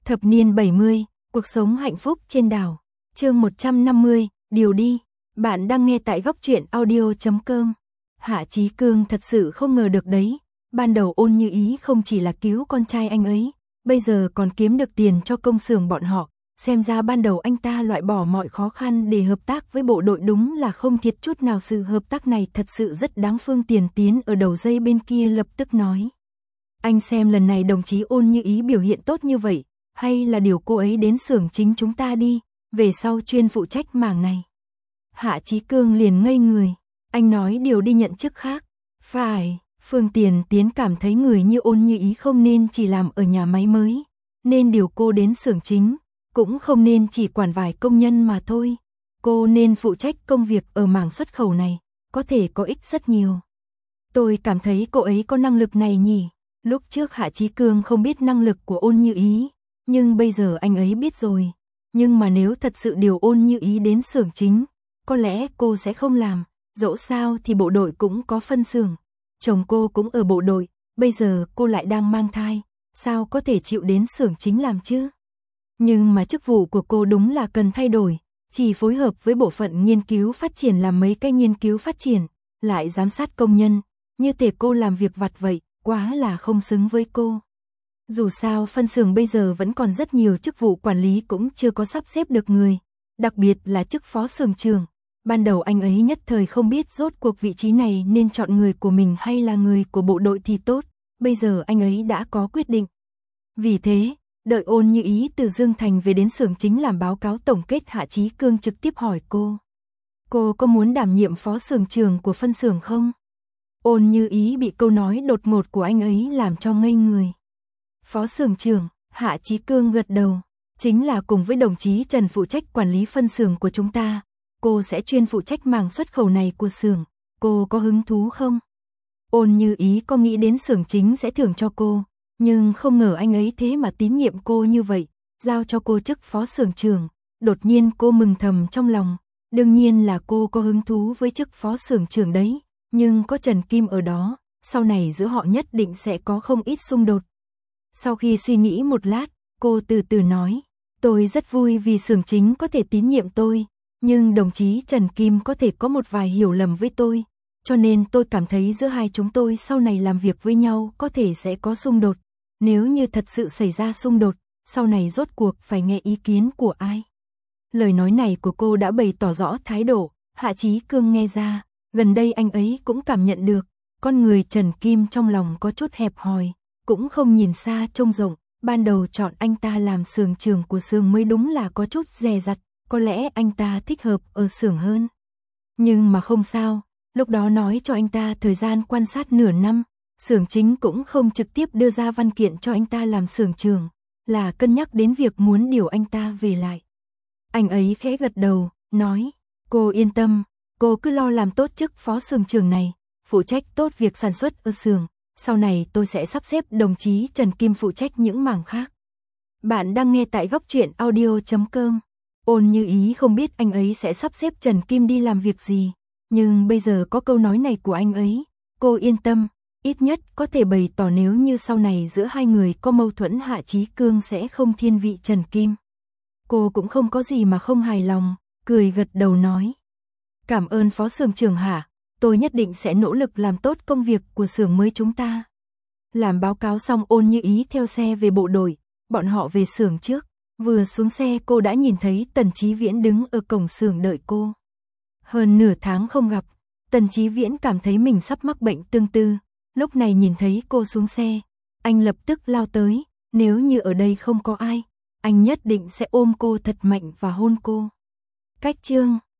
Thập niên 70, cuộc sống hạnh phúc trên đảo. Chương 150, điều đi. Bạn đang nghe tại góc truyện audio.com. Hạ Chí Cương thật sự không ngờ được đấy. Ban đầu Ôn Như Ý không chỉ là cứu con trai anh ấy, bây giờ còn kiếm được tiền cho công xưởng bọn họ. Xem ra ban đầu anh ta loại bỏ mọi khó khăn để hợp tác với bộ đội đúng là không thiệt chút nào. Sự hợp tác này thật sự rất đáng. Phương Tiền Tiến ở đầu dây bên kia lập tức nói. Anh xem lần này đồng chí Ôn Như Ý biểu hiện tốt như vậy, hay là điều cô ấy đến xưởng chính chúng ta đi, về sau chuyên phụ trách mảng này. Hạ Chí Cương liền ngây người, anh nói điều đi nhận chức khác. Phải, Phương Tiền Tiến cảm thấy người như Ôn Như Ý không nên chỉ làm ở nhà máy mới, nên điều cô đến xưởng chính, cũng không nên chỉ quản vài công nhân mà thôi. Cô nên phụ trách công việc ở mảng xuất khẩu này, có thể có ích rất nhiều. Tôi cảm thấy cô ấy có năng lực này nhỉ. Lúc trước Hạ Chí Cương không biết năng lực của Ôn Như Ý, nhưng bây giờ anh ấy biết rồi. Nhưng mà nếu thật sự điều Ôn Như Ý đến xưởng chính, có lẽ cô sẽ không làm. Dẫu sao thì bộ đội cũng có phân xưởng, chồng cô cũng ở bộ đội, bây giờ cô lại đang mang thai, sao có thể chịu đến xưởng chính làm chứ? Nhưng mà chức vụ của cô đúng là cần thay đổi, chỉ phối hợp với bộ phận nghiên cứu phát triển làm mấy cái nghiên cứu phát triển, lại giám sát công nhân, như thể cô làm việc vặt vậy, quá là không xứng với cô. Dù sao phân xưởng bây giờ vẫn còn rất nhiều chức vụ quản lý cũng chưa có sắp xếp được người, đặc biệt là chức phó xưởng trưởng. Ban đầu anh ấy nhất thời không biết rốt cuộc vị trí này nên chọn người của mình hay là người của bộ đội thì tốt, bây giờ anh ấy đã có quyết định. Vì thế, đợi Ôn Như Ý từ Dương Thành về đến xưởng chính làm báo cáo tổng kết, Hạ Chí Cương trực tiếp hỏi cô có muốn đảm nhiệm phó xưởng trưởng của phân xưởng không? Ôn Như Ý bị câu nói đột ngột của anh ấy làm cho ngây người. Phó xưởng trưởng, Hạ Chí Cương gật đầu, chính là cùng với đồng chí Trần phụ trách quản lý phân xưởng của chúng ta, cô sẽ chuyên phụ trách mảng xuất khẩu này của xưởng, cô có hứng thú không? Ôn Như Ý có nghĩ đến xưởng chính sẽ thưởng cho cô, nhưng không ngờ anh ấy thế mà tín nhiệm cô như vậy, giao cho cô chức phó xưởng trưởng, đột nhiên cô mừng thầm trong lòng, đương nhiên là cô có hứng thú với chức phó xưởng trưởng đấy, nhưng có Trần Kim ở đó, sau này giữa họ nhất định sẽ có không ít xung đột. Sau khi suy nghĩ một lát, cô từ từ nói, tôi rất vui vì xưởng chính có thể tín nhiệm tôi, nhưng đồng chí Trần Kim có thể có một vài hiểu lầm với tôi, cho nên tôi cảm thấy giữa hai chúng tôi sau này làm việc với nhau có thể sẽ có xung đột. Nếu như thật sự xảy ra xung đột, sau này rốt cuộc phải nghe ý kiến của ai? Lời nói này của cô đã bày tỏ rõ thái độ, Hạ Chí Cương nghe ra, gần đây anh ấy cũng cảm nhận được, con người Trần Kim trong lòng có chút hẹp hòi, cũng không nhìn xa trông rộng, ban đầu chọn anh ta làm xưởng trưởng của xưởng mới đúng là có chút dè dặt, có lẽ anh ta thích hợp ở xưởng hơn. Nhưng mà không sao, lúc đó nói cho anh ta thời gian quan sát nửa năm, xưởng chính cũng không trực tiếp đưa ra văn kiện cho anh ta làm xưởng trưởng, là cân nhắc đến việc muốn điều anh ta về lại. Anh ấy khẽ gật đầu, nói, cô yên tâm, cô cứ lo làm tốt chức phó xưởng trưởng này, phụ trách tốt việc sản xuất ở xưởng, sau này tôi sẽ sắp xếp đồng chí Trần Kim phụ trách những mảng khác. Bạn đang nghe tại góc truyện audio.com. Ôn Như Ý không biết anh ấy sẽ sắp xếp Trần Kim đi làm việc gì, nhưng bây giờ có câu nói này của anh ấy, cô yên tâm, ít nhất có thể bày tỏ nếu như sau này giữa hai người có mâu thuẫn Hạ Chí Cương sẽ không thiên vị Trần Kim. Cô cũng không có gì mà không hài lòng, cười gật đầu nói. Cảm ơn phó xưởng trưởng Hạ, tôi nhất định sẽ nỗ lực làm tốt công việc của xưởng mới chúng ta. Làm báo cáo xong Ôn Như Ý theo xe về bộ đội, bọn họ về xưởng trước. Vừa xuống xe cô đã nhìn thấy Tần Chí Viễn đứng ở cổng xưởng đợi cô. Hơn nửa tháng không gặp, Tần Chí Viễn cảm thấy mình sắp mắc bệnh tương tư. Lúc này nhìn thấy cô xuống xe, anh lập tức lao tới. Nếu như ở đây không có ai, anh nhất định sẽ ôm cô thật mạnh và hôn cô. Cách chương